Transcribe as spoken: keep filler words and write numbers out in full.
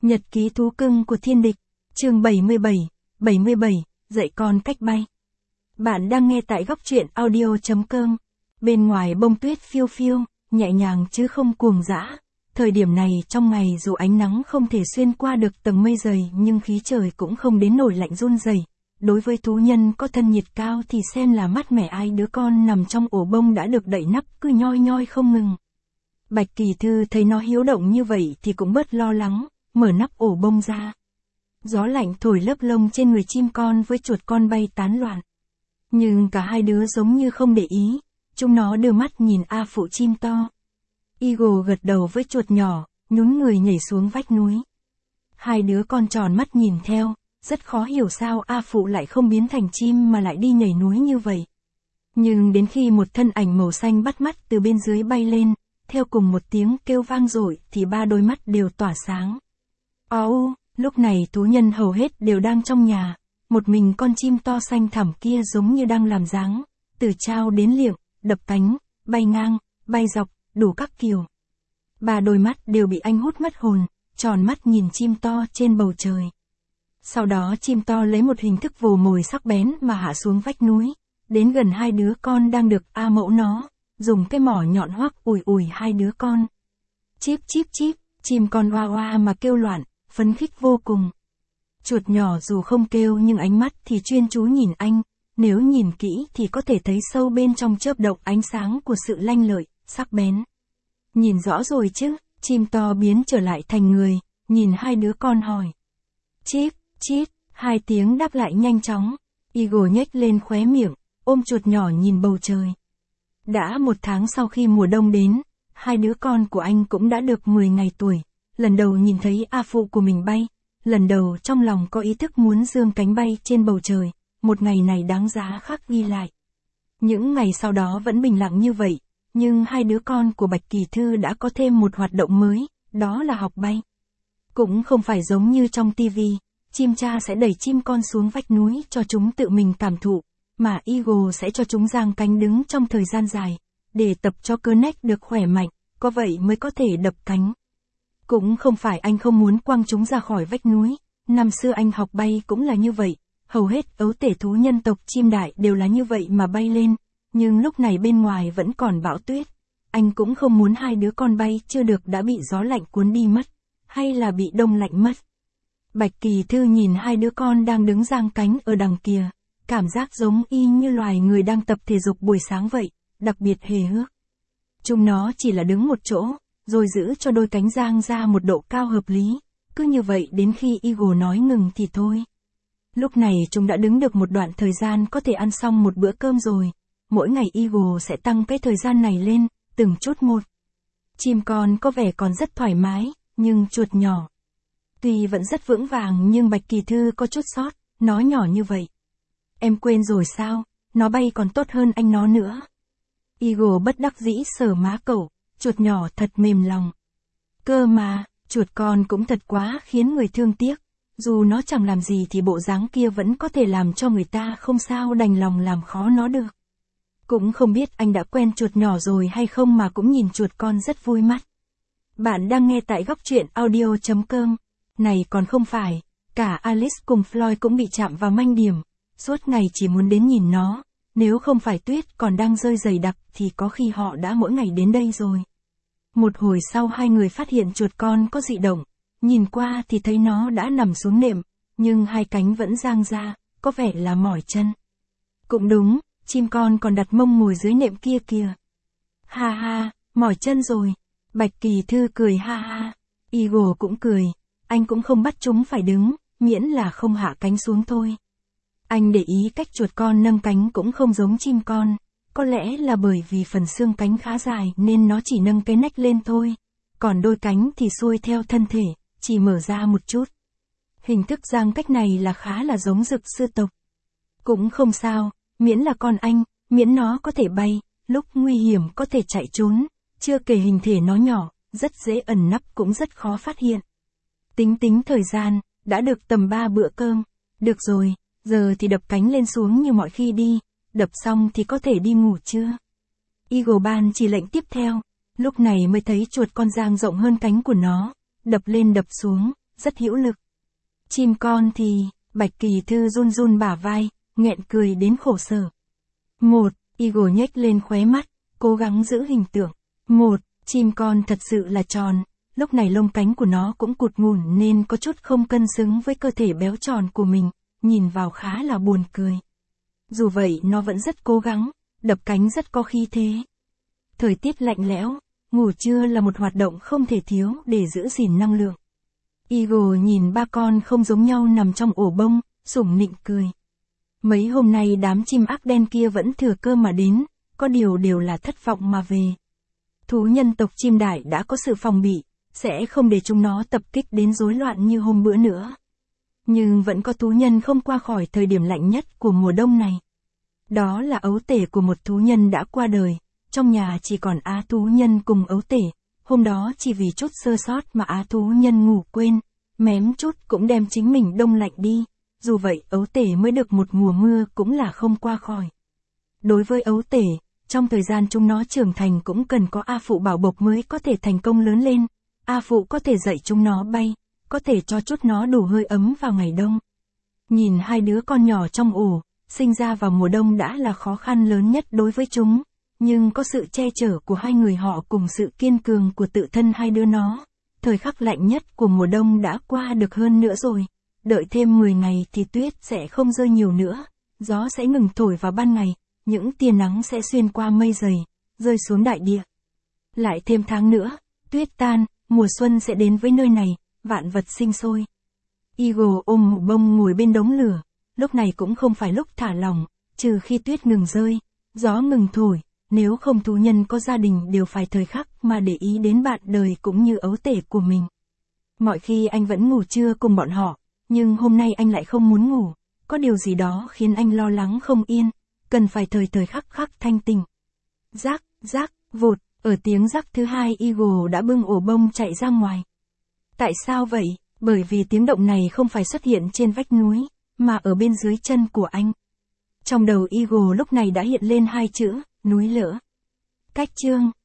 Nhật ký thú cưng của thiên địch, chương bảy mươi bảy, bảy mươi bảy, dạy con cách bay. Bạn đang nghe tại góc truyện audio chấm com. Bên ngoài bông tuyết phiêu phiêu, nhẹ nhàng chứ không cuồng dã. Thời điểm này trong ngày dù ánh nắng không thể xuyên qua được tầng mây dày nhưng khí trời cũng không đến nổi lạnh run rẩy. Đối với thú nhân có thân nhiệt cao thì xem là mát mẻ, ai đứa con nằm trong ổ bông đã được đậy nắp cứ nhoi nhoi không ngừng. Bạch Kỳ Thư thấy nó hiếu động như vậy thì cũng bớt lo lắng, mở nắp ổ bông ra. Gió lạnh thổi lớp lông trên người chim con với chuột con bay tán loạn. Nhưng cả hai đứa giống như không để ý, chúng nó đưa mắt nhìn A Phụ chim to. Eagle gật đầu với chuột nhỏ, nhún người nhảy xuống vách núi. Hai đứa con tròn mắt nhìn theo, rất khó hiểu sao A Phụ lại không biến thành chim mà lại đi nhảy núi như vậy. Nhưng đến khi một thân ảnh màu xanh bắt mắt từ bên dưới bay lên, theo cùng một tiếng kêu vang dội thì ba đôi mắt đều tỏa sáng. Ồ, lúc này thú nhân hầu hết đều đang trong nhà, một mình con chim to xanh thẳm kia giống như đang làm dáng, từ trao đến liệng, đập cánh, bay ngang, bay dọc, đủ các kiểu. Ba đôi mắt đều bị anh hút mất hồn, tròn mắt nhìn chim to trên bầu trời. Sau đó chim to lấy một hình thức vồ mồi sắc bén mà hạ xuống vách núi, đến gần hai đứa con đang được A Mẫu nó, dùng cái mỏ nhọn hoắc ủi ủi hai đứa con. Chíp chíp chíp, chim con oa oa mà kêu loạn, phấn khích vô cùng. Chuột nhỏ dù không kêu nhưng ánh mắt thì chuyên chú nhìn anh, nếu nhìn kỹ thì có thể thấy sâu bên trong chớp động ánh sáng của sự lanh lợi, sắc bén. Nhìn rõ rồi chứ, chim to biến trở lại thành người, nhìn hai đứa con hỏi. Chíp, chíp, hai tiếng đáp lại nhanh chóng. Eagle nhếch lên khóe miệng, ôm chuột nhỏ nhìn bầu trời. Đã một tháng sau khi mùa đông đến, hai đứa con của anh cũng đã được mười ngày tuổi. Lần đầu nhìn thấy A Phụ của mình bay, lần đầu trong lòng có ý thức muốn dương cánh bay trên bầu trời, một ngày này đáng giá khắc ghi lại. Những ngày sau đó vẫn bình lặng như vậy, nhưng hai đứa con của Bạch Kỳ Thư đã có thêm một hoạt động mới, đó là học bay. Cũng không phải giống như trong tivi, chim cha sẽ đẩy chim con xuống vách núi cho chúng tự mình cảm thụ, mà Eagle sẽ cho chúng giang cánh đứng trong thời gian dài, để tập cho cơ nách được khỏe mạnh, có vậy mới có thể đập cánh. Cũng không phải anh không muốn quăng chúng ra khỏi vách núi, năm xưa anh học bay cũng là như vậy, hầu hết ấu tể thú nhân tộc chim đại đều là như vậy mà bay lên, nhưng lúc này bên ngoài vẫn còn bão tuyết, anh cũng không muốn hai đứa con bay chưa được đã bị gió lạnh cuốn đi mất, hay là bị đông lạnh mất. Bạch Kỳ Thư nhìn hai đứa con đang đứng giang cánh ở đằng kia, cảm giác giống y như loài người đang tập thể dục buổi sáng vậy, đặc biệt hề hước. Chúng nó chỉ là đứng một chỗ, rồi giữ cho đôi cánh giang ra một độ cao hợp lý, cứ như vậy đến khi Eagle nói ngừng thì thôi. Lúc này chúng đã đứng được một đoạn thời gian có thể ăn xong một bữa cơm rồi, mỗi ngày Eagle sẽ tăng cái thời gian này lên, từng chút một. Chim con có vẻ còn rất thoải mái, nhưng chuột nhỏ tuy vẫn rất vững vàng nhưng Bạch Kỳ Thư có chút sót, nó nhỏ như vậy. Em quên rồi sao, nó bay còn tốt hơn anh nó nữa. Eagle bất đắc dĩ sờ má cậu, chuột nhỏ thật mềm lòng. Cơ mà, chuột con cũng thật quá khiến người thương tiếc, dù nó chẳng làm gì thì bộ dáng kia vẫn có thể làm cho người ta không sao đành lòng làm khó nó được. Cũng không biết anh đã quen chuột nhỏ rồi hay không mà cũng nhìn chuột con rất vui mắt. Bạn đang nghe tại góc truyện audio chấm com. Này còn không phải, cả Alice cùng Floyd cũng bị chạm vào manh điểm, suốt ngày chỉ muốn đến nhìn nó, nếu không phải tuyết còn đang rơi dày đặc thì có khi họ đã mỗi ngày đến đây rồi. Một hồi sau hai người phát hiện chuột con có dị động, nhìn qua thì thấy nó đã nằm xuống nệm, nhưng hai cánh vẫn giang ra, có vẻ là mỏi chân. Cũng đúng, chim con còn đặt mông ngồi dưới nệm kia kìa. Ha ha, mỏi chân rồi. Bạch Kỳ Thư cười ha ha. Eagle cũng cười, anh cũng không bắt chúng phải đứng, miễn là không hạ cánh xuống thôi. Anh để ý cách chuột con nâng cánh cũng không giống chim con, có lẽ là bởi vì phần xương cánh khá dài nên nó chỉ nâng cái nách lên thôi, còn đôi cánh thì xuôi theo thân thể, chỉ mở ra một chút. Hình thức giang cách này là khá là giống Dực sư tộc. Cũng không sao, miễn là con anh, miễn nó có thể bay, lúc nguy hiểm có thể chạy trốn, chưa kể hình thể nó nhỏ, rất dễ ẩn nấp cũng rất khó phát hiện. Tính tính thời gian, đã được tầm ba bữa cơm, được rồi, giờ thì đập cánh lên xuống như mọi khi đi, đập xong thì có thể đi ngủ chưa? Eagle ban chỉ lệnh tiếp theo, lúc này mới thấy chuột con giang rộng hơn cánh của nó, đập lên đập xuống, rất hữu lực. Chim con thì, Bạch Kỳ Thư run run bả vai, nghẹn cười đến khổ sở. Một, Eagle nhếch lên khóe mắt, cố gắng giữ hình tượng. Một, chim con thật sự là tròn, lúc này lông cánh của nó cũng cụt ngủn nên có chút không cân xứng với cơ thể béo tròn của mình, nhìn vào khá là buồn cười. Dù vậy nó vẫn rất cố gắng, đập cánh rất có khí thế. Thời tiết lạnh lẽo, ngủ trưa là một hoạt động không thể thiếu để giữ gìn năng lượng. Eagle nhìn ba con không giống nhau nằm trong ổ bông, sủng nịnh cười. Mấy hôm nay đám chim ác đen kia vẫn thừa cơ mà đến, có điều đều là thất vọng mà về. Thú nhân tộc chim đại đã có sự phòng bị, sẽ không để chúng nó tập kích đến rối loạn như hôm bữa nữa. Nhưng vẫn có thú nhân không qua khỏi thời điểm lạnh nhất của mùa đông này. Đó là ấu tể của một thú nhân đã qua đời, trong nhà chỉ còn á thú nhân cùng ấu tể. Hôm đó chỉ vì chút sơ sót mà á thú nhân ngủ quên, mém chút cũng đem chính mình đông lạnh đi, dù vậy ấu tể mới được một mùa mưa cũng là không qua khỏi. Đối với ấu tể, trong thời gian chúng nó trưởng thành cũng cần có A Phụ bảo bọc mới có thể thành công lớn lên, A Phụ có thể dạy chúng nó bay, có thể cho chút nó đủ hơi ấm vào ngày đông. Nhìn hai đứa con nhỏ trong ổ, sinh ra vào mùa đông đã là khó khăn lớn nhất đối với chúng. Nhưng có sự che chở của hai người họ cùng sự kiên cường của tự thân hai đứa nó, thời khắc lạnh nhất của mùa đông đã qua được hơn nữa rồi, đợi thêm mười ngày thì tuyết sẽ không rơi nhiều nữa, gió sẽ ngừng thổi vào ban ngày, những tia nắng sẽ xuyên qua mây dày, rơi xuống đại địa. Lại thêm tháng nữa, tuyết tan, mùa xuân sẽ đến với nơi này, vạn vật sinh sôi. Eagle ôm mũ bông ngồi bên đống lửa, lúc này cũng không phải lúc thả lỏng, trừ khi tuyết ngừng rơi, gió ngừng thổi. Nếu không thú nhân có gia đình đều phải thời khắc mà để ý đến bạn đời cũng như ấu tể của mình. Mọi khi anh vẫn ngủ trưa cùng bọn họ, nhưng hôm nay anh lại không muốn ngủ, có điều gì đó khiến anh lo lắng không yên, cần phải thời thời khắc khắc thanh tỉnh. Rác, rác, vụt, ở tiếng rắc thứ hai Eagle đã bưng ổ bông chạy ra ngoài. Tại sao vậy? Bởi vì tiếng động này không phải xuất hiện trên vách núi, mà ở bên dưới chân của anh. Trong đầu Eagle lúc này đã hiện lên hai chữ, núi lửa. Cách chương